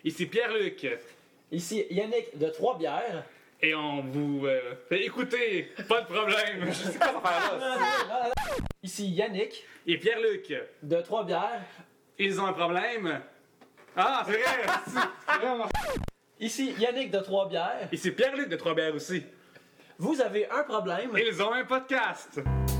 Ici Pierre-Luc. Ici Yannick de Trois-Bières. Et on vous fait écouter. Pas de problème. Je sais pas cette affaire-là. Ici Yannick Et Pierre-Luc. de Trois-Bières. Ils ont un problème. Ah, c'est vrai. C'est vraiment. Ici Yannick de Trois-Bières. Ici Pierre-Luc de Trois-Bières aussi. Vous avez un problème. Ils ont un podcast.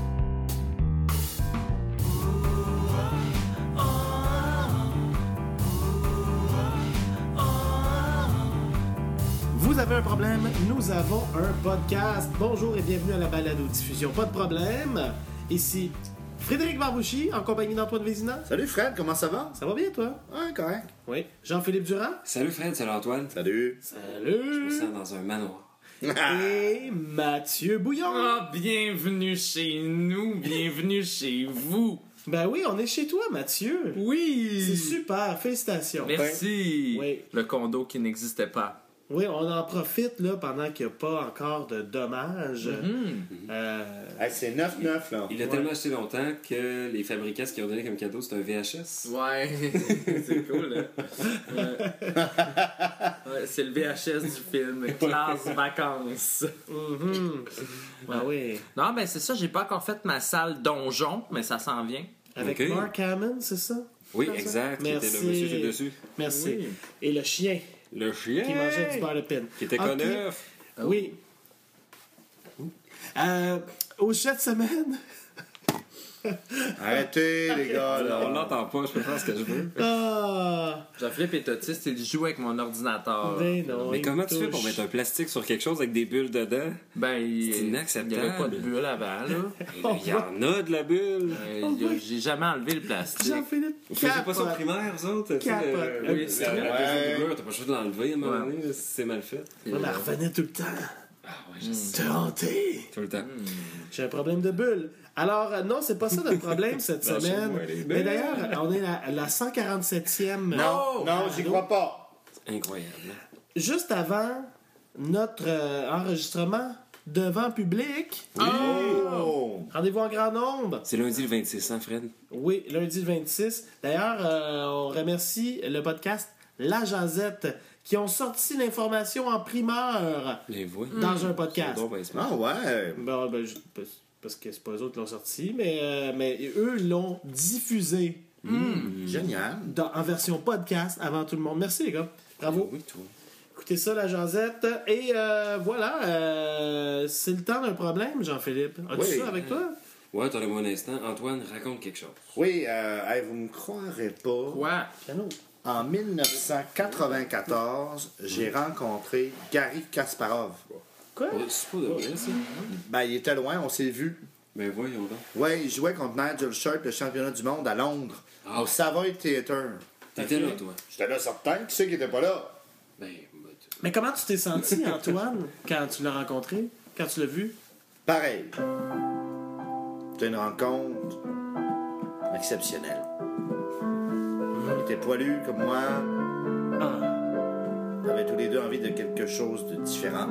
Vous avez un problème, nous avons un podcast. Bonjour et bienvenue à la balado-diffusion. Pas de problème. Ici Frédéric Barbouchi en compagnie d'Antoine Vézina. Salut Fred, comment ça va? Ça va bien toi? Ouais, correct. Oui. Jean-Philippe Durand. Salut Fred, salut Antoine. Salut. Je me Salut. sens dans un manoir. Et Mathieu Bouillon. Ah, bienvenue chez nous, bienvenue chez vous. Ben oui, on est chez toi Mathieu. Oui. C'est super, félicitations. Merci. Oui. Le condo qui n'existait pas. Oui, on en profite là pendant qu'il n'y a pas encore de dommages. Hey, c'est 9-9 là. Il a tellement acheté longtemps que les fabricants, ce qu'ils ont donné comme cadeau, c'est un VHS. Ouais, c'est cool. Hein? Ouais, c'est le VHS du film, classe vacances. Ben oui. Non, ben c'est ça, j'ai pas encore fait ma salle donjon, mais ça s'en vient. Avec Ok. Mark Hamill, c'est ça? Oui, Comme ça? exact. Qui était Merci. le monsieur chez dessus. Merci. Oui. Et le chien Le chien. qui mangeait du beurre de pin. Qui était Ok. conneuf. Oui. Au chat de semaine. Arrêtez les gars On là. l'entend pas, je peux faire ce que je veux. Ah! Jean-Philippe est autiste, il joue avec mon ordinateur. Ben non. Mais il comment me tu fais pour touche. mettre un plastique sur quelque chose avec des bulles dedans? Ben, C'est il inacceptable. n'y avait pas de bulle avant, là. Il y en a de la bulle. J'ai jamais enlevé le plastique. Jean-Philippe. Vous faisiez pas ça au capote. primaire, vous autres? Tu sais, Capote. le- Oui, la c'est la vrai. pesée de beurre, t'as pas le choix de l'enlever à un moment donné, là, si c'est mal fait. Ouais, mais elle revenait tout le temps. Ah ouais, je sais. T'es hanté. Tout le temps. J'ai un problème de bulle. Alors, non, c'est pas ça notre problème cette semaine. Lâchez-moi les Mais bulles. d'ailleurs, on est à la 147e. Non, non, j'y crois pas. Incroyable. Juste avant notre enregistrement devant public. Oh! Rendez-vous en grand nombre. C'est lundi le 26, hein, Fred? Oui, lundi le 26. D'ailleurs, on remercie le podcast La Jazette qui ont sorti l'information en primeur Les voix. dans un podcast. Donc, ben, c'est pas- Ah ouais. Bon, ben, parce que c'est pas eux autres qui l'ont sorti, mais eux l'ont diffusé Génial. en version podcast avant tout le monde. Merci les gars. Bravo. Oui, toi. Écoutez ça, La Jazette. Et voilà, c'est le temps d'un problème, Jean-Philippe. As-tu Oui. ça avec toi? Ouais, attendez-moi un instant. Antoine, raconte quelque chose. Oui, hey, vous me croirez pas. Quoi? Piano. En 1994, j'ai rencontré Garry Kasparov. Quoi? C'est pas de vrai, ça? Ben, il était loin, on s'est vu. Ben voyons donc. Ouais, il jouait contre Nigel Short, le championnat du monde à Londres, Ah. au Savoy Theatre. T'étais là, toi? J'étais là certain, qui c'est qui était pas là? Ben, Mais comment tu t'es senti, Antoine, quand tu l'as rencontré? Quand tu l'as vu? Pareil. C'était une rencontre exceptionnelle. Il était poilu comme moi. Ah. On avait tous les deux envie de quelque chose de différent.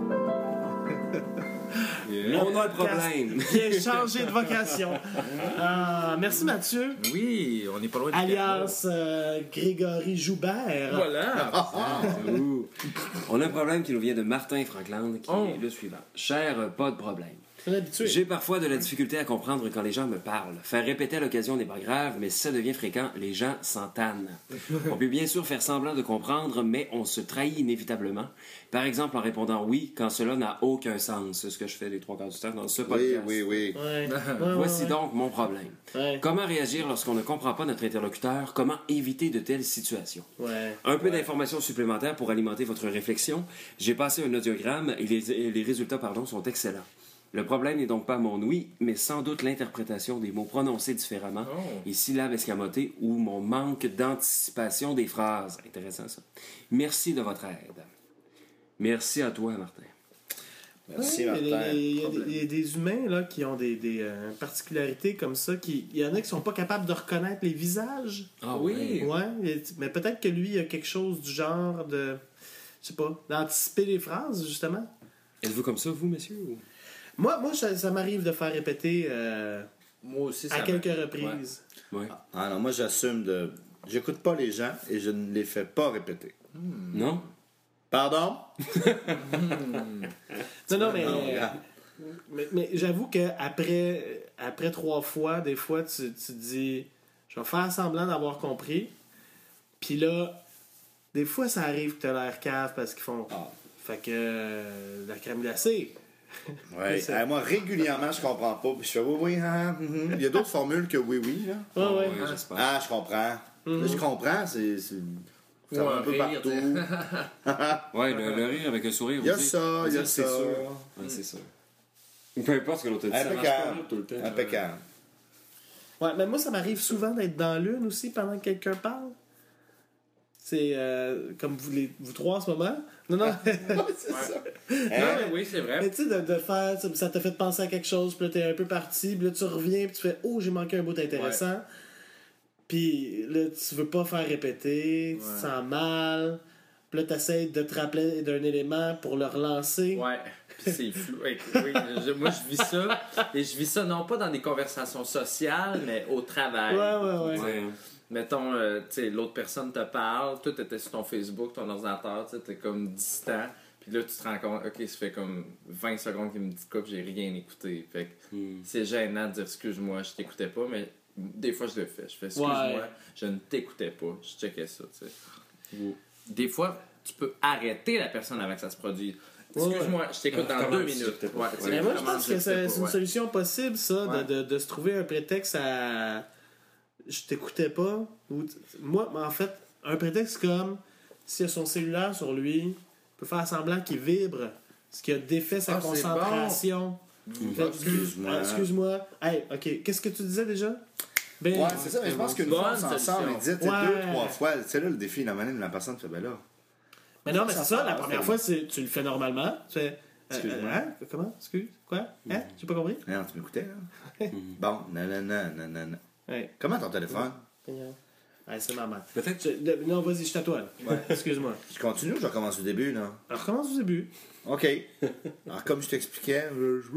on a un problème. Qui a changé de vocation. Merci Mathieu, Oui, on n'est pas loin du alias Grégory Joubert. Voilà. Ouh. On a un problème qui nous vient de Martin Frankland, qui Oh. est le suivant. Cher, pas de problème. C'est un habitué. J'ai parfois de la difficulté à comprendre quand les gens me parlent. Faire répéter à l'occasion n'est pas grave, mais si ça devient fréquent, les gens s'en tannent. On peut bien sûr faire semblant de comprendre, mais on se trahit inévitablement. Par exemple, en répondant oui, quand cela n'a aucun sens. C'est ce que je fais les 3 quarts du temps dans ce Oui, podcast. oui, oui. Ouais. Voici donc mon problème. Ouais. Comment réagir lorsqu'on ne comprend pas notre interlocuteur? Comment éviter de telles situations? Ouais. Un peu d'informations supplémentaires pour alimenter votre réflexion. J'ai passé un audiogramme et les résultats sont excellents. Le problème n'est donc pas mon oui, mais sans doute l'interprétation des mots prononcés différemment, et syllabes escamotées ou mon manque d'anticipation des phrases. Intéressant ça. Merci de votre aide. Merci à toi, Martin. Merci, Ouais, Martin. il y a des humains là, qui ont des particularités comme ça. Il y en a qui sont pas capables de reconnaître les visages. Ah oui. Ouais, mais peut-être que lui, il y a quelque chose du genre de. Je sais pas, d'anticiper les phrases, justement. Êtes-vous comme ça, vous, monsieur? ou- Moi ça m'arrive de faire répéter Moi aussi, ça à quelques m'a- reprises. Ouais. Ah non, moi j'assume de j'écoute pas les gens et je ne les fais pas répéter. Non? Pardon? Non, mais... Non, regarde. Mais j'avoue que après 3 fois, des fois, tu te dis, je vais faire semblant d'avoir compris. Puis là, des fois, ça arrive que t'as l'air cave parce qu'ils font. Ah. Fait que la crème glacée. Ouais. C'est ça. Moi, régulièrement, je comprends pas. Puis je fais oui, Il y a d'autres formules que oui, là. Ouais, ouais. J'espère. Ah, je comprends. Là, je comprends, ça va un peu rire, partout. Ouais, le rire avec un sourire Il y a aussi. ça, il y a C'est ça. sûr. Ouais, c'est sûr. Peu importe ce que l'autre a dit, ça marche pas Impeccable. tout le temps. Impeccable. Ouais, mais moi, ça m'arrive souvent d'être dans l'une aussi pendant que quelqu'un parle. C'est comme vous trois en ce moment. Non, non. C'est ça. Non, oui, c'est vrai. Mais tu sais, de faire, ça t'a fait penser à quelque chose, puis là, t'es un peu parti, puis là, tu reviens, puis tu fais, oh, j'ai manqué un bout intéressant. Puis là, tu veux pas faire répéter, tu te sens mal, puis là, t'essayes de te rappeler d'un élément pour le relancer. Ouais, puis c'est flou. Oui, moi, je vis ça. Et je vis ça non pas dans des conversations sociales, mais au travail. Ouais. Ouais. Mettons, tu sais, l'autre personne te parle, toi, t'étais sur ton Facebook, ton ordinateur, tu sais, t'es comme distant. Puis là, tu te rends compte, OK, ça fait comme 20 secondes qu'il me dit quoi, puis j'ai rien écouté. Fait que c'est gênant de dire excuse-moi, je t'écoutais pas, mais des fois, je le fais. Je fais excuse-moi, Ouais. je ne t'écoutais pas. Je checkais ça, tu sais. Des fois, tu peux arrêter la personne avant que ça se produise. Excuse-moi, je t'écoute dans 2 minutes. t'écoutais pas. Ouais, tu sais, Mais moi, je comment pense que c'est une ouais. solution possible, ça, Ouais. de se trouver un prétexte à. Je t'écoutais pas. Moi, en fait, un prétexte comme s'il a son cellulaire sur lui, il peut faire semblant qu'il vibre, ce qui a défait sa Ah, c'est concentration. Fait- Excuse-moi. Ah, excuse-moi. Hey, ok, qu'est-ce que tu disais déjà? Ben, Ouais, c'est ça, mais je pense qu'une Bonne fois ensemble, solution. ils disaient, tu sais, Ouais. 2-3 fois, c'est là le défi, la manière de la personne fait, ben là. mais non, mais c'est ça, la passe, première fois, tu le fais normalement. Tu fais. Excuse-moi. Hein? Comment? Excuse? Quoi? Hein? J'ai pas compris? Non, tu m'écoutais, là? Bon, nanana. Ouais. Comment ton téléphone? Ouais, c'est normal. Peut-être. Non, vas-y, je t'attends. Ouais, excuse-moi. Je continue ou je recommence au début, là? Alors, commence au début. OK. Alors, comme je t'expliquais...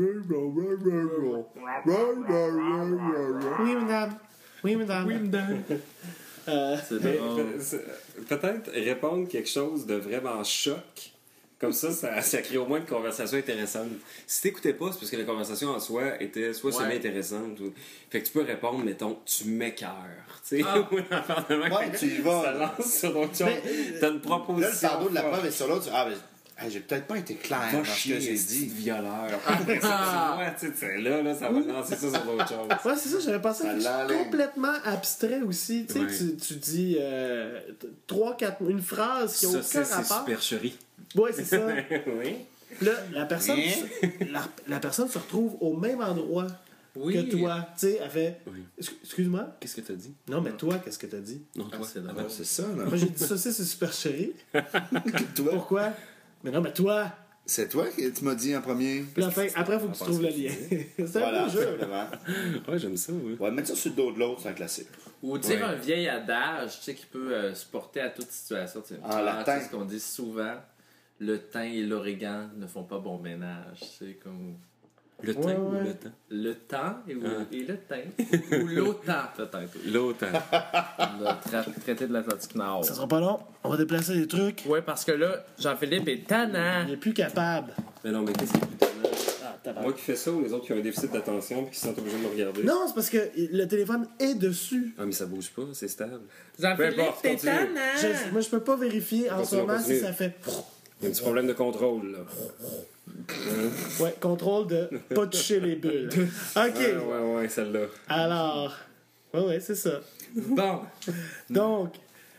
Oui, madame. Oui, madame. Oui, madame. C'est Mais drôle. peut-être répondre quelque chose de vraiment choc. Comme ça crée au moins une conversation intéressante. Si t'écoutais pas, c'est parce que la conversation en soi était soit semi-intéressante. Fait que tu peux répondre, mettons, tu m'écœures. Tu sais, ou une affaire de même. Ouais, tu y vas, Ça là. lance sur autre chose. T'as une proposition. Là, le fardeau de la forte. preuve est sur l'autre. Ah, ben, hey, j'ai peut-être pas été clair Va dans ce chier, que j'ai esti de dit. violeur. Après ça, tu vois, tu sais, là, ça va lancer ça sur autre chose. Ouais, c'est ça, j'avais pensé à quelque Ça chose l'enlève. complètement abstrait aussi. Tu sais, Ouais. tu dis 3-4, une phrase qui n'a aucun Ça, c'est rapport. supercherie. Ouais, c'est ça. Oui. Là, la personne, Hein? la personne se retrouve au même endroit Oui. que toi. Tu sais, elle fait Oui. Excuse-moi. Qu'est-ce que t'as dit? Non, mais toi, qu'est-ce que t'as dit? Non, toi. c'est Ah, drôle. ben, c'est ça, là. Moi, j'ai dit ça, c'est super chéri. Toi, Pourquoi? Mais non, mais toi. c'est toi que tu m'as dit en premier. Puis enfin, après, il faut que tu trouves le lien. C'est un Voilà, beau jeu. simplement. Ouais, j'aime ça, oui. Ouais, mettre ça sur le dos de l'autre, c'est un classique. Ou tu sais, Ouais. un vieil adage, tu sais, qui peut se porter à toute situation. Tu sais. En latin. C'est ce qu'on dit souvent. Le thym et l'origan ne font pas bon ménage. C'est comme Le temps ou ouais. le temps? le temps et le thym. Ou l'autant, peut-être. L'autre. Le traité de l'Atlantique Nord. Ça sera pas long. On va déplacer les trucs. Ouais, parce que là, Jean-Philippe est tannant. Il est plus capable. Mais non, mais qu'est-ce qui est plus tannant? Ah, tabarnak. Moi qui fais ça ou les autres qui ont un déficit d'attention et qui sont obligés de me regarder? Non, c'est parce que le téléphone est dessus. Ah, mais ça bouge pas, c'est stable. Jean-Philippe, Peu importe, t'es continue. tannant. Moi, je peux pas vérifier en ce Continue, moment si continue. ça fait. Il y a un petit problème de contrôle, là. Ouais, contrôle de pas toucher les bulles. OK. Ouais, celle-là. Alors. Ouais, c'est ça. Bon. Donc.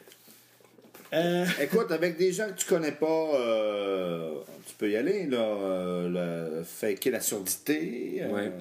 Écoute, avec des gens que tu connais pas, tu peux y aller, là. Faker la surdité. Ouais.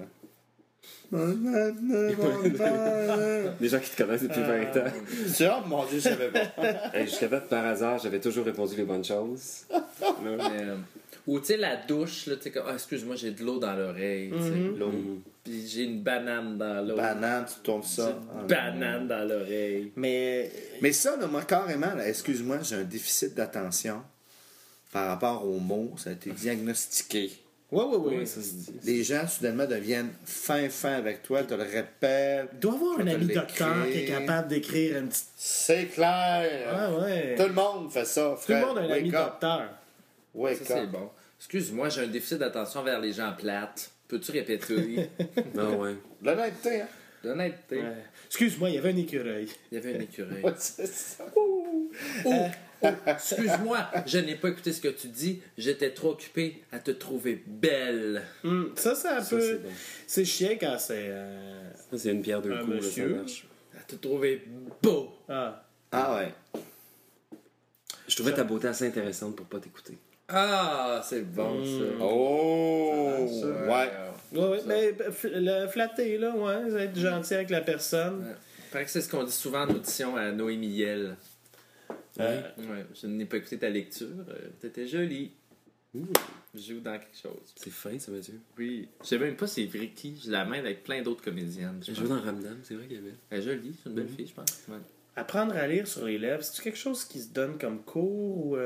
Des gens qui te connaissent depuis 20 ans. C'est oh mon Dieu, je savais pas. Hey, jusqu'à date, par hasard, j'avais toujours répondu les bonnes choses. Là. Ou tu sais, la douche, là, tu sais, comme, ah, excuse-moi, j'ai de l'eau dans l'oreille. tu sais. L'eau. Puis j'ai une banane dans l'eau. Banane, tu tournes ça. J'ai une banane dans l'oreille. Mais. Mais ça, là, moi, carrément, là, excuse-moi, j'ai un déficit d'attention par rapport aux mots. Ça a été diagnostiqué. Oui. ça se dit. Les gens, soudainement, deviennent fins avec toi, te le répètent. Il doit y avoir Je un vais te ami l'écrire. docteur qui est capable d'écrire une petite. C'est clair. Ah ouais. Tout le monde fait ça, Tout le Fred. monde a un ami Wake up. docteur. Wake Ça, c'est up. bon. Excuse-moi, j'ai un déficit d'attention vers les gens plates. Peux-tu répéter? Non, ouais. L'honnêteté, hein? L'honnêteté. Ouais. Excuse-moi, il y avait un écureuil. Il y avait un écureuil. Ouais, c'est ça. Excuse-moi, je n'ai pas écouté ce que tu dis. J'étais trop occupé à te trouver belle. Ça, c'est un Ça, peu. c'est bon. C'est chiant quand c'est. Ça, c'est une pierre deux Un coups, là, ça monsieur. marche. À te trouver beau. Ah. Ah ouais. Je trouvais ta beauté assez intéressante pour pas t'écouter. Ah, c'est bon ça. Oh! Ça, Ouais. Ouais, mais le flatter, là, ouais, être gentil avec la personne. Ouais. Il paraît que c'est ce qu'on dit souvent en audition à Noémie Yel. Ouais, je n'ai pas écouté ta lecture. T'étais jolie. Je joue dans quelque chose. C'est fin, ça, Mathieu. Oui. Je sais même pas c'est vrai qui. Je la mêle avec plein d'autres comédiennes. Je joue dans Ramdam, c'est vrai qu'elle est belle. Elle est jolie, c'est une belle fille, je pense. Ouais. Apprendre à lire sur les lèvres, c'est quelque chose qui se donne comme cours ou.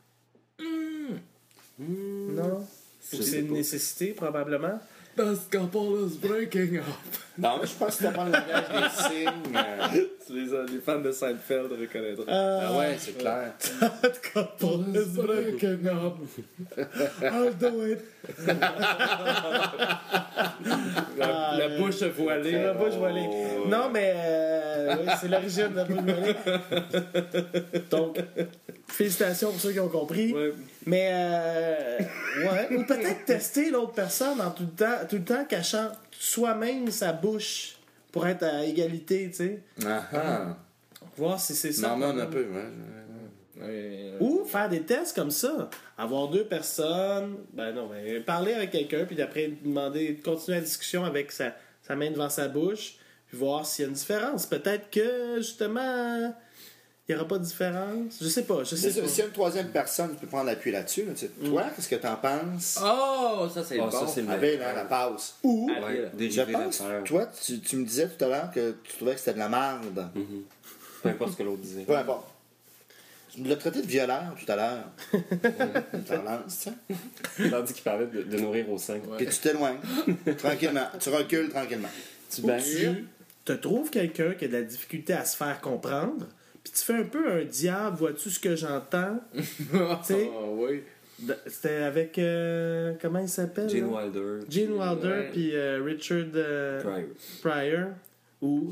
Non? Ou Je sais c'est une pas. nécessité, probablement? This couple is breaking up. Non, mais je pense que tu apprends le langage des signes. Les fans de Seinfeld reconnaîtront. Ah ouais, c'est clair. Couple is breaking up. I'll do it. La bouche voilée. C'est la bouche voilée. Non, mais oui, c'est l'origine de la bouche voilée. Donc, félicitations pour ceux qui ont compris. Ouais. Mais, ouais. Ou peut-être tester l'autre personne en tout le temps cachant soi-même sa bouche pour être à égalité, tu sais. Ah ah. Voir si c'est ça. Non, mais on a peu, ouais. Ou faire des tests comme ça. Avoir deux personnes, parler avec quelqu'un, puis d'après demander, continuer la discussion avec sa main devant sa bouche, puis voir s'il y a une différence. Peut-être que, justement, il n'y aura pas de différence. Je sais pas. Mais s'il y a une troisième personne, tu peux prendre l'appui là-dessus. Là, tu sais. Toi, qu'est-ce que t'en penses? Oh, ça c'est Ah, bon. ça, c'est Avec la passe. Ou, Allez, là. Je Dériver pense, l'affaire. toi, tu me disais tout à l'heure que tu trouvais que c'était de la merde. Peu importe ce que l'autre disait. Peu importe. Tu me l'as traité de violeur tout à l'heure. T'en lances, tu sais. Tandis qu'il parlait de nourrir au sein. Puis tu t'éloignes. Tranquillement. Tu recules tranquillement. Tu ou bangs. tu te trouves quelqu'un qui a de la difficulté à se faire comprendre, puis tu fais un peu un diable, vois-tu ce que j'entends? sais, Oh, oui. C'était avec, comment il s'appelle? Gene là? Wilder. Gene Wilder, Ouais. puis Richard Pryor. Pryor, ou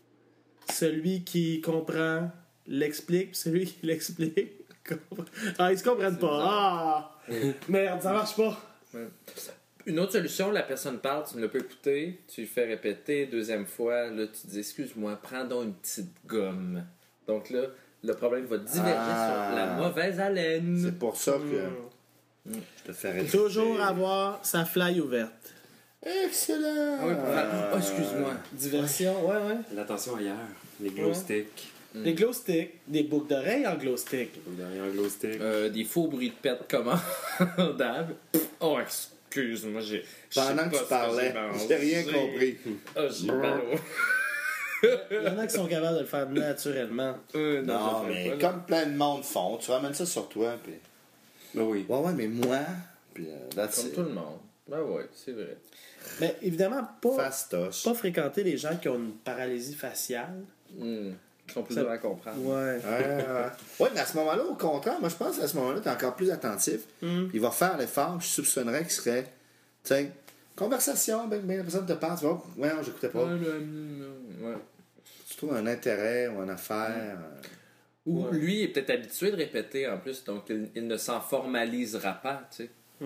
celui qui comprend l'explique, puis celui qui l'explique comprend. Ah, ils se comprennent pas. Ah! Merde, ça marche pas. Une autre solution, la personne parle, tu ne l'as pas écouté, tu lui fais répéter, deuxième fois, là, tu dis excuse-moi, prends donc une petite gomme. Donc là, le problème va diverger sur la mauvaise haleine. C'est pour ça que je te fais répéter. Toujours avoir sa fly ouverte. Excellent! Ah oui, pour faire- oh, excuse-moi. Diversion, ouais. L'attention ailleurs. Les glow Ouais. sticks. Des glow sticks, des boucles d'oreilles en glow stick. Derrière un glow stick. Des faux bruits de pète commandables. Oh, excuse-moi, j'ai. Pendant que tu parlais, j'ai rien compris. Oh, j'ai mal au- Il y en a qui sont capables de le faire naturellement. Non, je le fais mais pas, là. comme plein de monde font, tu ramènes ça sur toi, puis... Ben oui. Ouais, mais moi... Puis that's Comme it. tout le monde. Ben ouais, c'est vrai. Mais évidemment, pas Fastoche. fréquenter les gens qui ont une paralysie faciale. Ils sont plus Ça- durs à comprendre. Ouais. Ouais, mais à ce moment-là, au contraire, moi je pense qu'à ce moment-là, t'es encore plus attentif. Puis il va faire l'effort, je soupçonnerais qu'il serait, tu sais, conversation, ben, la personne te parle, tu vois, ouais, non, j'écoutais pas. Ouais. Tu trouves un intérêt ou une affaire. Ou lui est peut-être habitué de répéter en plus, donc il ne s'en formalisera pas, tu sais.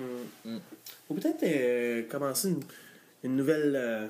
Ou peut-être commencer une nouvelle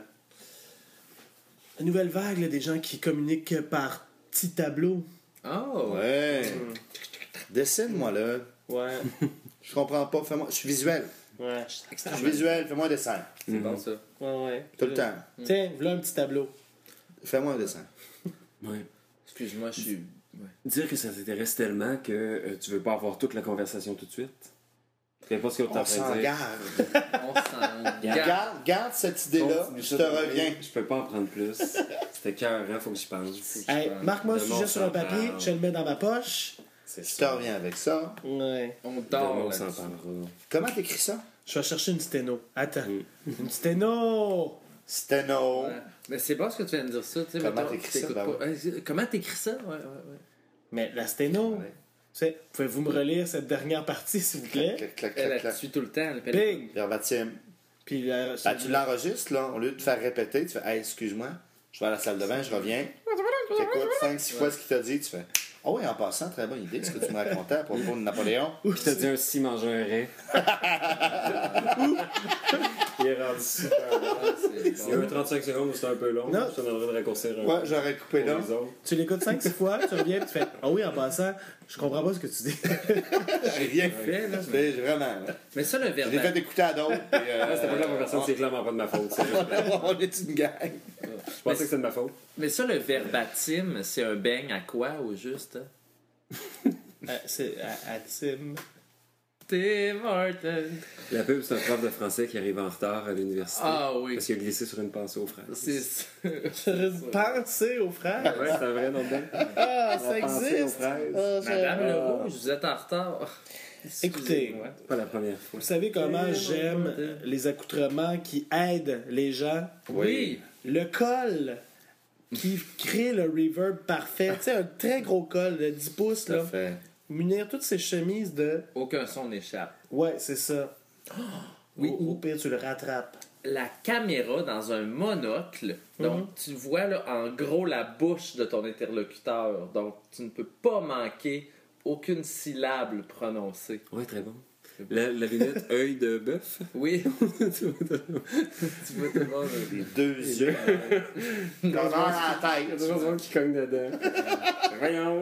vague là, des gens qui communiquent par petits tableaux. Oh, Ouais. Dessine-moi là. Ouais. Je comprends pas, fais-moi. Je suis visuel. Ouais. Je suis visuel, fais-moi un dessin. c'est bon ça. Ouais. Tout le temps. Tiens, voilà un petit tableau. Fais-moi un dessin. Ouais. Excuse-moi, je suis. Ouais. Dire que ça t'intéresse tellement que tu veux pas avoir toute la conversation tout de suite. Peu importe ce que tu es en On train s'en de dire. garde. On s'en garde. Garde cette idée-là, Continue je ça te de reviens. même. Je peux pas en prendre plus. C'était cœur, faut que j'y pense. Hey, marque-moi le De sujet mon sur un papier, sang-parle. je le mets dans ma poche. c'est Je te ça. reviens avec ça. Ouais. On Demain, dort on s'en là-dessus. parlera. Comment t'écris ça? Je vais chercher une sténo. Attends. Une sténo! Steno. Ouais. Mais c'est bon ce que tu viens de dire ça. Tu sais, Comment mettons, t'écris ça, t'écoutes ben pas. Comment t'écris ça? Ouais. Mais la sténo, Ouais. c'est, pouvez-vous me relire cette dernière partie, s'il vous plaît? Clac, clac, Elle clac, clac. suit tout le temps. Bing! Verbatim. Puis Tu l'enregistres, là, au lieu de te faire répéter, tu fais, hey, excuse-moi, je vais à la salle de bain, je reviens. Tu écoutes 5-6 fois ce qu'il t'a dit, tu fais, ah oui, en passant, très bonne idée, ce que tu me racontais à propos de Napoléon. Puis t'as dit un si manger un rein. Il est rendu super. Il y a eu 35 secondes où c'était un peu long. Non. Je suis en train de raccourcir un Ouais, j'aurais coupé pour là. les autres. tu l'écoutes 5-6 fois, tu reviens, puis tu fais ah oui, en passant, je comprends pas ce que tu dis. J'ai rien fait, fait, là. Vraiment. Là. Mais ça, le Je l'ai fait verbal. écouter à d'autres. puis, Ah, c'était pas de la personne, c'est clairement pas de ma faute. c'est juste- on est une gang. Je pensais que c'était de ma faute. Mais ça, le verbatim, c'est un beigne à quoi au juste? C'est à Tim. Tim Horton. La pub, c'est un prof de français qui arrive en retard à l'université. Ah oui. Parce qu'il a glissé sur une pensée aux frères. C'est ça. Pensez aux frères. Ouais, c'est un vrai nom de belle. Ah, ça On va penser aux existe. fraises. Ah, Madame j'aime. Le Rouge, vous êtes en retard. Écoutez, Excusez-moi. Pas la première fois. Vous savez comment j'aime les accoutrements qui aident les gens? Oui. Le col qui crée le reverb parfait. Tu sais, un très gros col de 10 pouces, Tout à là. fait. Munir toutes ces chemises de... Aucun son n'échappe. Ouais, c'est ça. Oui. Ou au pire, tu le rattrapes. La caméra dans un monocle, donc tu vois là, en gros la bouche de ton interlocuteur. Donc tu ne peux pas manquer aucune syllabe prononcée. Ouais, très bon. La lunette œil de bœuf. Oui. Tu vois tout le monde. Les deux yeux. Comme dans la Il y a tête. toujours monde qui cogne dedans. Voyons.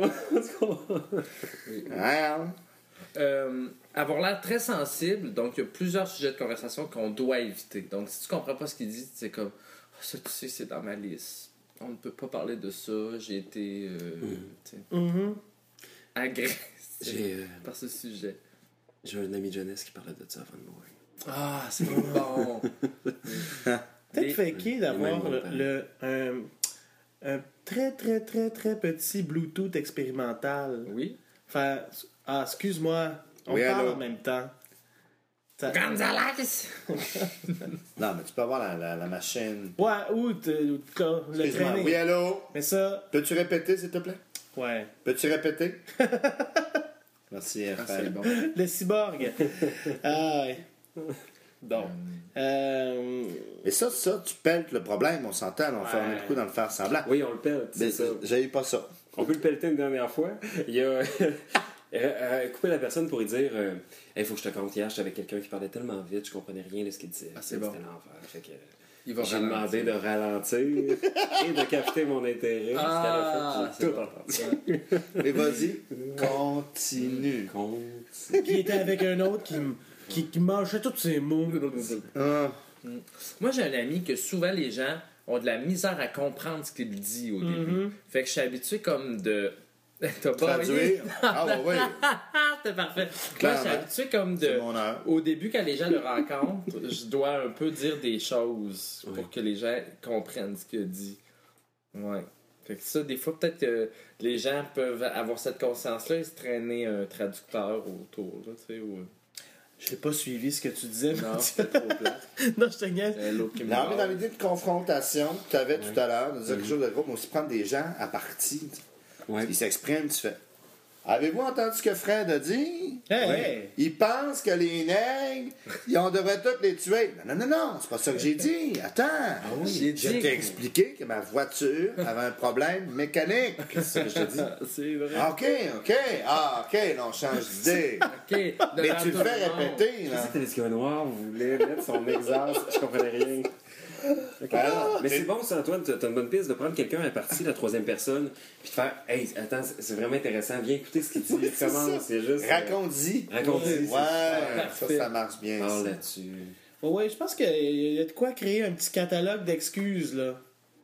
Avoir l'air très sensible, donc il y a plusieurs sujets de conversation qu'on doit éviter. Donc si tu comprends pas ce qu'il dit, c'est comme ah, ça tu sais c'est dans ma liste. On ne peut pas parler de ça. J'ai été tu sais, agressé J'ai par ce sujet. un ami de jeunesse qui parlait de ça avant de mourir. Ah, c'est bon. Peut-être faké d'avoir même un très, très, très, très petit Bluetooth expérimental. Oui. Faire... Ah, excuse-moi. On Oui, parle allô? en même temps. Ça- Gonzalez! Non, mais tu peux avoir la machine. Ouais, ou le Excuse-moi. training. Oui, allô? Mais ça, Peux-tu répéter, s'il te plaît? ouais. Peux-tu répéter? Merci, Ah, Raphaël. c'est bon. Le cyborg. Ah, ouais. Donc. Mais ça, tu pelletes le problème, on s'entend. On fait un coup dans le faire semblant. Oui, on le pèle, c'est Mais ça. j'ai pas ça. On peut le pelleter une dernière fois. Il y a couper la personne pour lui dire il faut que je te compte, hier, j'étais avec quelqu'un qui parlait tellement vite, je comprenais rien de ce qu'il disait. Ah, c'est bon. C'était l'enfer. Fait que Il va j'ai ralentir. demandé de ralentir et de capter mon intérêt. Ah, Jusqu'à la fin, j'ai tout entendu. Mais vas-y, continue. Qui était avec un autre qui mâchait tous ses mots. Ah, Moi, j'ai un ami que souvent les gens ont de la misère à comprendre ce qu'il dit au début. Fait que je suis habitué comme de. T'as pas traduire. Ah, bah oui, C'était parfait. Moi, je suis Clairement. habitué comme c'est de. mon heure. Au début, quand les gens le rencontrent, je dois un peu dire des choses pour que les gens comprennent ce qu'il dit. Ouais. Fait que ça, des fois, peut-être que les gens peuvent avoir cette conscience-là et se traîner un traducteur autour, là, tu sais, ou... J'ai pas suivi ce que tu disais. Non, c'était trop plat. Non, je te gagne. L'autre qui me Non, mais dans parle. l'idée de confrontation que tu avais tout à l'heure, de dire quelque chose de gros, mais aussi prendre des gens à partie. Ouais. Ils s'expriment, tu fais. Avez-vous entendu ce que Fred a dit? Hey, hey. Il pense que les nègres, on devrait tous les tuer. Non, c'est pas ça que j'ai dit. Attends. J'ai Je dit- t'ai expliqué que ma voiture avait un problème mécanique. C'est ce que je te dis. C'est vrai. Ah, OK. Ah, OK, là, on change d'idée. OK. Mais tu le fais répéter, Je là. sais que les noir voulait mettre son exhaust, je comprenais rien. Ah, Mais c'est bon, ça, Antoine, t'as une bonne piste de prendre quelqu'un à partie, la troisième personne, puis de faire hey, attends, c'est vraiment intéressant, viens écouter ce qu'il dit, c'est comment, ça. c'est juste. Raconte-y. Raconte-y. Ouais, ça marche bien. Parle ça. là-dessus. Ouais, je pense qu'il y a de quoi créer un petit catalogue d'excuses, là.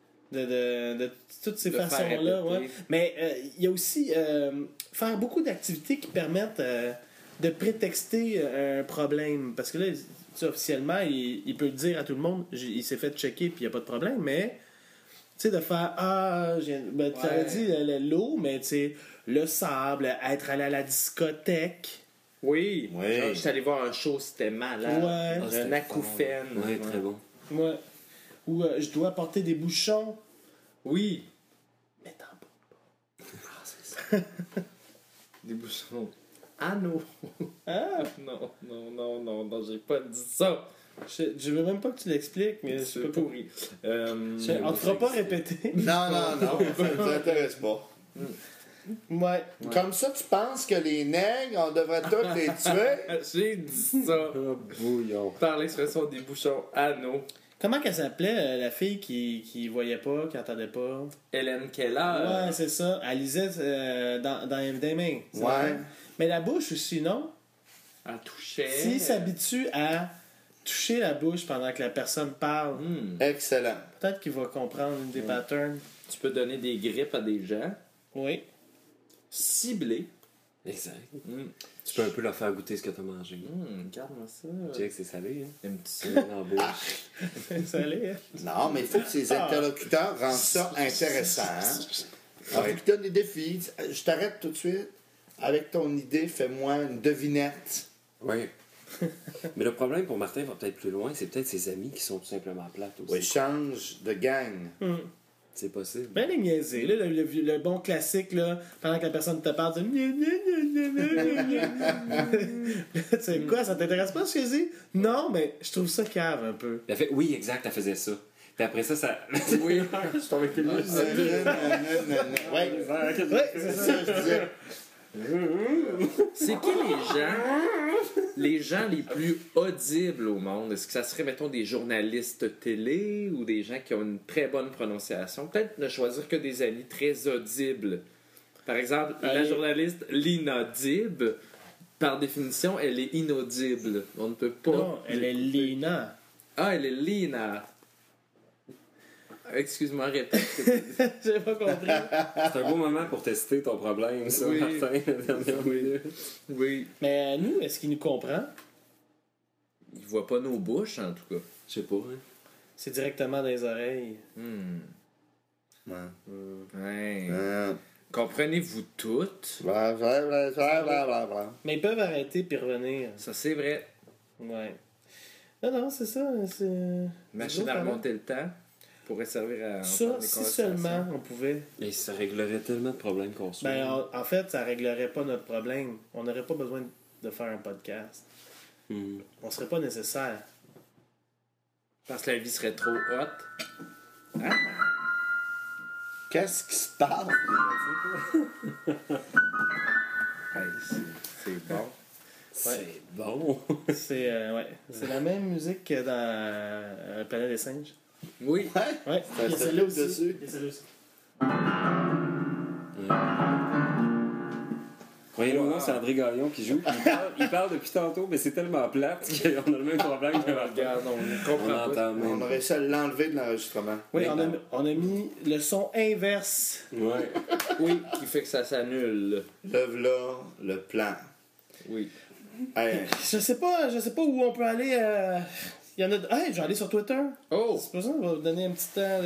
De toutes ces De faire façons-là. répéter. Ouais. Mais il y a aussi faire beaucoup d'activités qui permettent de prétexter un problème. Parce que là, tu sais, officiellement, il peut le dire à tout le monde, il s'est fait checker puis il n'y a pas de problème, mais sais, de faire ben, tu avais dit l'eau, mais tu sais, le sable, être allé à la discothèque. Oui. Oui. Genre, j'étais allé voir un show, c'était malade. Ouais. Un acouphène. Ouais, très bon. Ouais. Ou je dois porter des bouchons. Oui. Mais t'en pas. Ah, c'est ça. Des bouchons. Ah non. Ah! Non, j'ai pas dit ça. Je veux même pas que tu l'expliques, mais je C'est peux pas. pourri. On te fera pas répéter. Non, ça nous intéresse pas. Ouais. Comme ça, tu penses que les nègres, on devrait tous les tuer? J'ai dit ça. Bouillon. Par l'expression des bouchons anneaux. Comment qu'elle s'appelait, la fille qui voyait pas, qui entendait pas? Hélène Keller. Ouais, c'est ça. Elle lisait dans des mains. c'est Ouais. vrai. Mais la bouche aussi, non? Elle touchait. S'il s'habitue à toucher la bouche pendant que la personne parle, Excellent. peut-être qu'il va comprendre une des patterns. Tu peux donner des grippes à des gens. Oui. Ciblés. Exact. Tu peux un peu leur faire goûter ce que t'as mangé. Regarde-moi ça. Tu sais que c'est salé, hein? Un petit... Dans la bouche. Ça allait, hein? Non, mais il faut que ces interlocuteurs rendent ça intéressant. Hein? Alors, faut qu'ils donnent des défis. Je t'arrête tout de suite. Avec ton idée, fais-moi une devinette. Oui. Mais le problème pour Martin va peut-être plus loin, c'est peut-être ses amis qui sont tout simplement plates aussi. Oui, change de gang. C'est possible. Ben les niaiser, là, le bon classique, là, pendant que la personne te parle, tu sais quoi, ça t'intéresse pas ce que je dis? Non, mais je trouve ça cave un peu. Elle fait, oui, exact, elle faisait ça. Puis après ça, ça. Oui. Je suis avec une Ouais, c'est ça, je disais. C'est qui les gens les plus audibles au monde? Est-ce que ça serait, mettons, des journalistes télé ou des gens qui ont une très bonne prononciation? Peut-être ne choisir que des amis très audibles. Par exemple, la journaliste l'inaudible, par définition, elle est inaudible. On ne peut pas... Non, elle est Lina. Ah, elle est Lina. Excuse-moi, répète. J'ai pas compris. C'est un beau moment pour tester ton problème, ça, Oui. Martin, la dernière minute. Oui. Mais nous, est-ce qu'il nous comprend? Il voit pas nos bouches, en tout cas. Je sais pas, hein. C'est directement dans les oreilles. Ouais. Euh, Comprenez-vous toutes? Blablabla. Mais ils peuvent arrêter puis revenir. Ça, c'est vrai. Ouais. Non, c'est ça. C'est... Machine à remonter le temps pourrait servir à Ça, entendre des si conversations. seulement on pouvait. Et ça réglerait tellement de problèmes qu'on se Ben, en fait, ça réglerait pas notre problème. On n'aurait pas besoin de faire un podcast. On serait pas nécessaire. Parce que la vie serait trop haute. Hein? Qu'est-ce qui se passe? Hey, c'est bon. C'est bon. C'est la même musique que dans Planète des singes. Oui. Ouais, Ça il y a se celle-là loupe aussi. dessus. Il y a celle-là aussi. Voyez-le, non, c'est André Gagnon qui joue. Il parle depuis tantôt, mais c'est tellement plate qu'on a le même problème que Martin. Regarde, on ne On comprend pas. entend On même. a réussi à l'enlever de l'enregistrement. Oui, on a mis le son inverse. Ouais. Oui, qui fait que ça s'annule. Le là, le plan. Oui. Hey, Je sais pas où on peut aller. Il y en a. Hey, je vais aller sur Twitter. Oh! C'est pour ça qu'on va vous donner un petit temps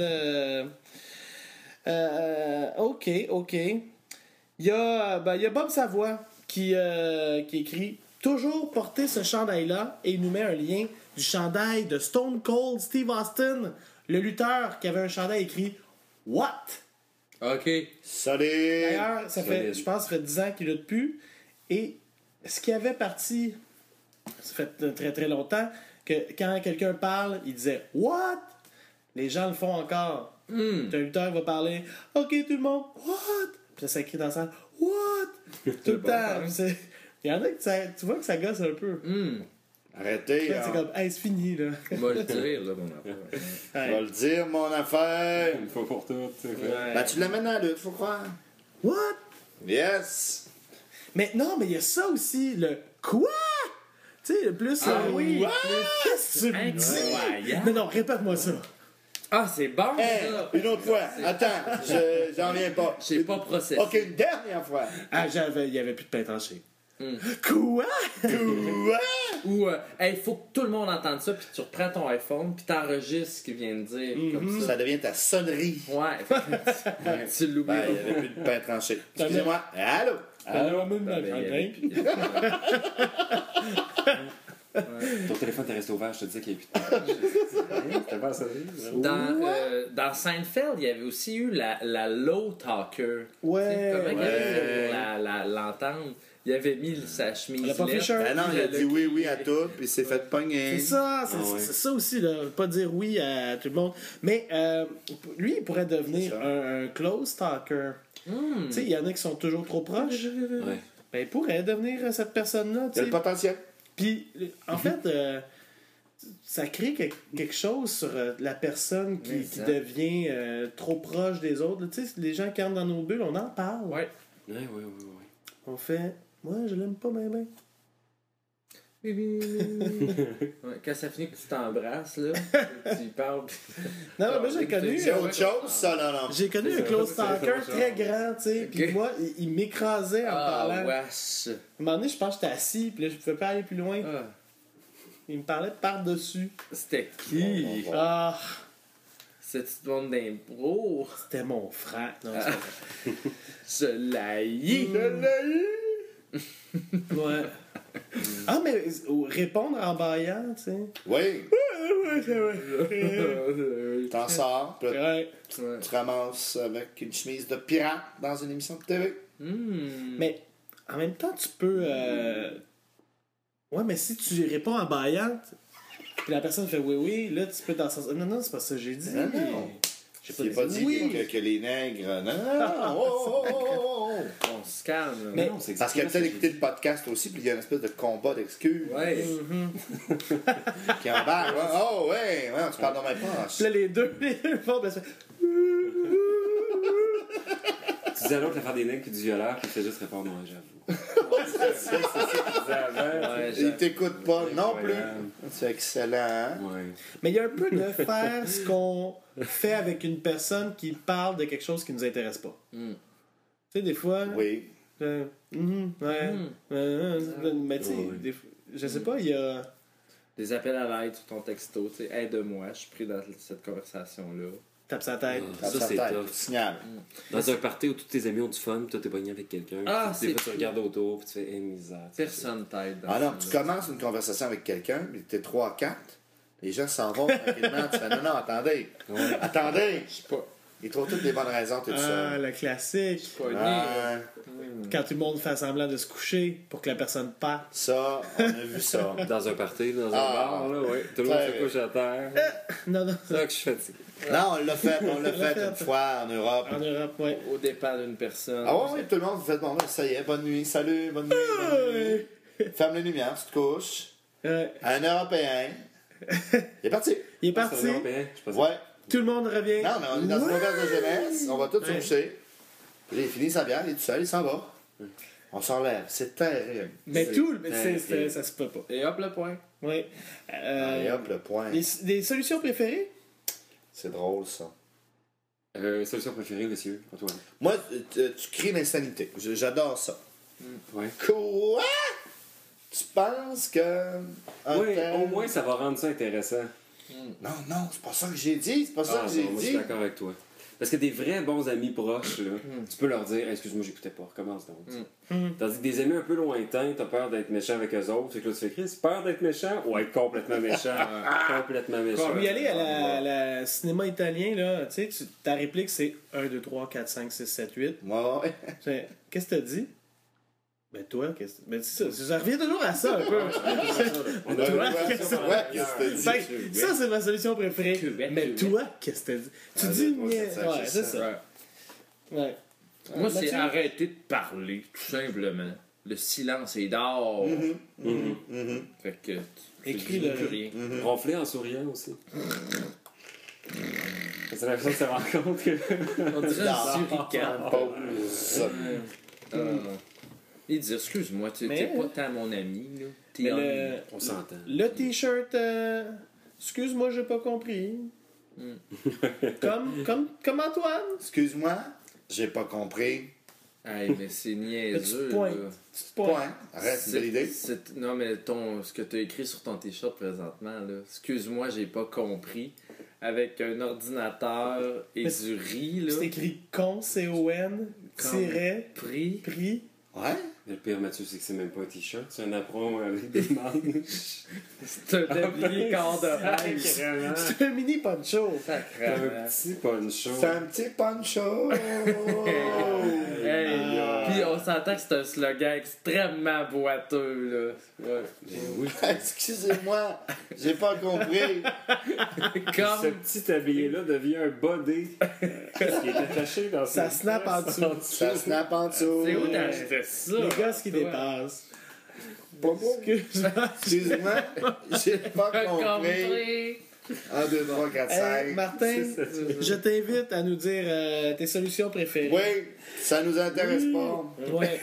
de. Ok. Il y a Bob Savoie qui écrit toujours porter ce chandail-là et il nous met un lien du chandail de Stone Cold Steve Austin, le lutteur qui avait un chandail écrit What? OK. salut! D'ailleurs, Solide. je pense que ça fait 10 ans qu'il lutte plus. Et ce qui avait parti, ça fait très très longtemps, que quand quelqu'un parle, il disait What? Les gens le font encore. Un lutteur va parler OK, tout le monde, What? Puis ça s'écrit dans la salle What? Tout le temps. Il y en a que tu vois que ça gosse un peu. Arrêtez, Là, c'est hein. comme Hey, c'est fini là. On va le dire, là, mon affaire. Je vais le dire, mon affaire. Une fois pour toutes, c'est fait. Ouais. Ben, tu l'amènes à la lutte, faut croire. What? Yes! Mais non, mais il y a ça aussi, le quoi? Tu sais, le plus. oui. Qu'est-ce que tu me dis? Incroyable. Non, répète-moi ça. Ah, c'est bon, Hey, ça! une autre fois. Attends, j'en viens pas. J'ai pas processé. OK, une dernière fois. Ah, il y avait plus de pain tranché. Quoi? Quoi? Ou, hey, faut que tout le monde entende ça, puis tu reprends ton iPhone, puis t'enregistres ce qu'il vient de dire, comme ça. Ça devient ta sonnerie. Ouais, tu l'oublies. Ben, il n'y avait plus de pain tranché. Excusez-moi. Allô? Alors, Ben, il y avait plus- Ton téléphone t'est resté ouvert, je te disais qu'il n'y avait plus de C'était pas ça. Dans Seinfeld, il y avait aussi eu la low talker. Ouais. Tu sais, comment il avait ouais. fait pour l'entendre? Il avait mis sa chemise. Elle a pas fait lettre, cher. Ben non, il a puis dit oui à tout, puis il s'est fait pogner. C'est ça, c'est Ah ouais. c'est ça aussi, là. Pas dire oui à tout le monde. Mais lui, il pourrait devenir C'est ça. un close talker. Tu sais, il y en a qui sont toujours trop proches. Ouais. Ben, il pourrait devenir cette personne-là. Il tu y a sais. le potentiel. Puis, en fait, ça crée quelque chose sur la personne qui Exact. devient trop proche des autres. là. Tu sais, les gens qui entrent dans nos bulles, on en parle. Ouais. Ouais. On fait, moi, je l'aime pas bien. Ouais, quand ça finit que tu t'embrasses, là, tu y parles. puis- Non, mais moi, j'ai connu. C'est autre chose, ça, non. J'ai connu un close talker très grand, tu sais. Puis Ok. moi, il m'écrasait en parlant. Ah, wesh. À un moment donné, je pense que j'étais assis, puis là, je pouvais pas aller plus loin. Ah, Il me parlait par-dessus. c'était qui? Bon. Ah, Cette petite bande d'impro. c'était mon frère. Non, Je l'haïs. ouais. Ah, mais répondre en baillant, tu sais. Oui, Ouais, c'est vrai. t'en sors, puis là, Ouais. Ouais. tu te ramasses avec une chemise de pirate dans une émission de TV. Mais en même temps, tu peux. Ouais, mais si tu réponds en baillant, puis la personne fait oui, là, tu peux dans le sens. Non, c'est pas ça que j'ai dit. Non, non. J'ai J'ai pas dit oui. que les nègres. Non. Oh. On se calme. Mais- Non, c'est Parce qu'il a exactement peut-être ce que écouté le podcast aussi, puis il y a une espèce de combat d'excuses Ouais. qui embarque. Oh, ouais, on se parle dans ma poche. Puis là, les deux font, ben, ça fait- Tu dis à l'autre de faire des nègres puis du violeur, puis il fait juste répondre non, j'avoue. Ouais, Il t'écoute pas non plus. Incroyable. C'est excellent. Hein? Ouais. Mais il y a un peu de faire ce qu'on fait avec une personne qui parle de quelque chose qui nous intéresse pas. Tu sais, des fois. Oui. Ouais. Mais tu sais, Ouais. des fois, je sais pas, il y a. Des appels à l'aide sur ton texto, tu sais, aide-moi, je suis pris dans cette conversation-là. Tape sa tête. Ça, Ça, c'est c'est tough. Signal. Dans un party où tous tes amis ont du fun, puis toi t'es pogné avec quelqu'un. Ah, puis des fois c'est tu regardes autour, puis tu fais, misère. Personne t'aide dans Ah non, ça, tu là. commences une conversation avec quelqu'un, mais t'es 3-4, les gens s'en vont tranquillement, tu fais non, attendez. Attendez! Je suis pas Ils trouvent toutes les bonnes raisons, tout Ah, ça. le classique. pogné. Ouais, Quand tout le monde fait semblant de se coucher pour que la personne parte. ça, on a vu ça. Dans un party, dans un Ah. bar, là, ouais. Tout le monde Ouais. se couche à terre. Non, non. C'est là que je suis fatigué. Non, on l'a fait une fois en Europe. En Europe, ouais. Au départ d'une personne. Ah ouais, oui, tout le monde, vous faites bon, ben, ça y est, bonne nuit, salut, bonne nuit, bonne nuit. Ferme les lumières, tu te couches. Ouais. Un Européen. Il est parti. Il est C'est parti. un Européen, je pense. Ouais. Tout le monde revient. Non, mais on est dans une auberge de jeunesse, on va tous se Ouais. coucher. Puis là, il finit sa bière, il est tout seul, il s'en va. On s'enlève, c'est terrible. Mais tout, mais terrible. ça se peut pas. Et hop, le point. Ouais. Allez hop, le point. Des solutions préférées? C'est drôle, ça. Solution préférée, monsieur, Antoine. Moi, tu cries l'insanité. J'adore ça. Ouais. Quoi? Tu penses que... un Oui, tel- au moins ça va rendre ça intéressant. Non, c'est pas ça que j'ai dit. C'est pas ça Ah, que j'ai non, moi je dit. suis d'accord avec toi. Parce que des vrais bons amis proches, là, tu peux leur dire, excuse-moi, j'écoutais pas, recommence donc. Tandis que des amis un peu lointains, t'as peur d'être méchant avec eux autres. Fait que là, tu fais Chris, peur d'être méchant ou être complètement méchant? Complètement méchant. Pour y aller à la cinéma italien, là, tu sais, ta réplique c'est 1, 2, 3, 4, 5, 6, 7, 8. Moi, ouais. Qu'est-ce que t'as dit? Ben toi, qu'est-ce que. Ben c'est ça revient toujours à ça un peu. On Toi, a qu'est-ce que Ouais, qu'est-ce que t'as dit? Fait que ça, c'est ma solution préférée. Mais toi, qu'est-ce que t'as dit? Tu Un, dis, deux, trois, mais. quatre, cinq, Ouais, six, c'est sept. ça. Ouais. Moi, c'est Mathieu? arrêter de parler, tout simplement. Le silence est d'or. Fait que tu Écris-le. dis plus rien. Ronfler en souriant aussi. C'est la personne se rend compte que. On dirait un suricate. Pause. Il dit, excuse-moi, tu Mais- t'es pas tant mon ami, là. T'es Mais ennuyeux. On s'entend. le t-shirt, excuse-moi, j'ai pas compris. comme Antoine. Excuse-moi, j'ai pas compris. Hey, mais c'est niaiseux, point. là. Point. Arrête, c'est belle idée. Non, mais ce que tu as écrit sur ton t-shirt présentement, là, excuse-moi, j'ai pas compris. Avec un ordinateur et Mais du riz, là. C'est écrit con, C-O-N, tiret, Prix. prix. Ouais. Le pire, Mathieu, c'est que c'est même pas un t-shirt, c'est un apron avec des manches. C'est un tablier corps de rêve. Sacrément. C'est un mini poncho. Un Sacrément. petit poncho. C'est un petit poncho. Hey, puis on s'entend que c'est un slogan extrêmement boiteux, là. Ouais. Ben oui. Excusez-moi, j'ai pas compris. Ce Comme. petit tablier-là devient un body qui est attaché dans Ça ses- snap en dessous. Ça snap en dessous. C'est où t'as acheté ça? Les gosses qui toi? dépassent. Excuse-moi, j'ai pas compris. Compris. 1, 2, 3, 4, Hey, 5. Martin, je t'invite à nous dire tes solutions préférées. Oui, ça nous intéresse pas. Ouais.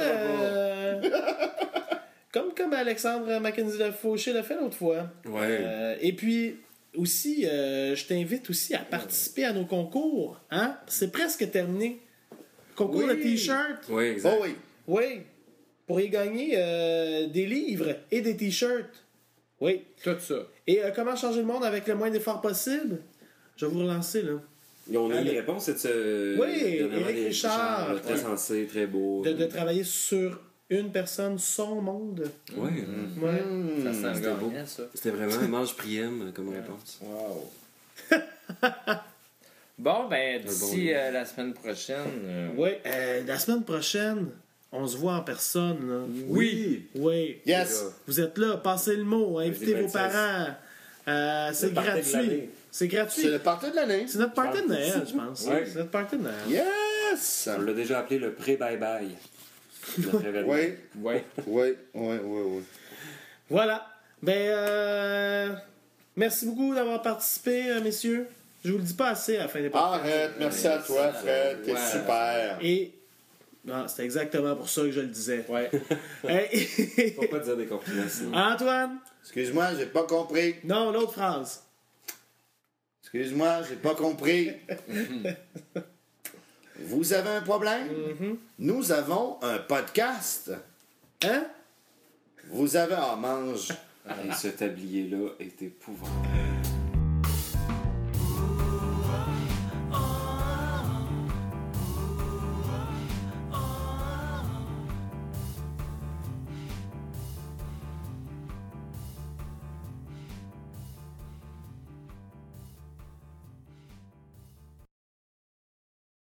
Comme Alexandre Mackenzie de Fauché l'a fait l'autre fois. Ouais. Et puis aussi, je t'invite aussi à participer à nos concours. Hein? C'est presque terminé. Concours de t-shirts. Oui, exact. Oh oui. Oui. Pour y gagner des livres et des t-shirts. Oui. Tout ça. Et comment changer le monde avec le moins d'efforts possible? Je vais vous relancer, là. Et on a eu les réponses cette Oui, dernièrement, Éric des Richard. Très sensé, très beau. De travailler sur une personne, son monde. Ouais. Ouais. Ça sent le C'était beau. gagnant, ça. C'était vraiment un mange priem comme réponse. Wow. Bon, ben, d'ici bon la semaine prochaine. Oui. La semaine prochaine, on se voit en personne, là. Oui! Oui. Yes. Vous êtes là, passez le mot, invitez vos 26. parents. C'est Le party de gratuit. l'année. C'est gratuit. C'est le party de l'année. C'est notre party de Noël, je pense. Ouais. C'est notre party de Noël. Yes. On l'a déjà appelé le pré-bye-bye. Notre événement. Oui, Ouais. oui. Voilà. Ben, merci beaucoup d'avoir participé, messieurs. Je vous le dis pas assez à la fin des podcasts. Arrête, merci à toi, Fred. T'es Ouais. super. Et c'était exactement pour ça que je le disais. Ouais. Hey, Faut pas dire des compliments sinon. Antoine? Excuse-moi, j'ai pas compris. Non, l'autre phrase. Excuse-moi, j'ai pas compris. Vous avez un problème? Nous avons un podcast. Hein? Vous avez... Ah, mange. Et ce tablier-là est épouvantable.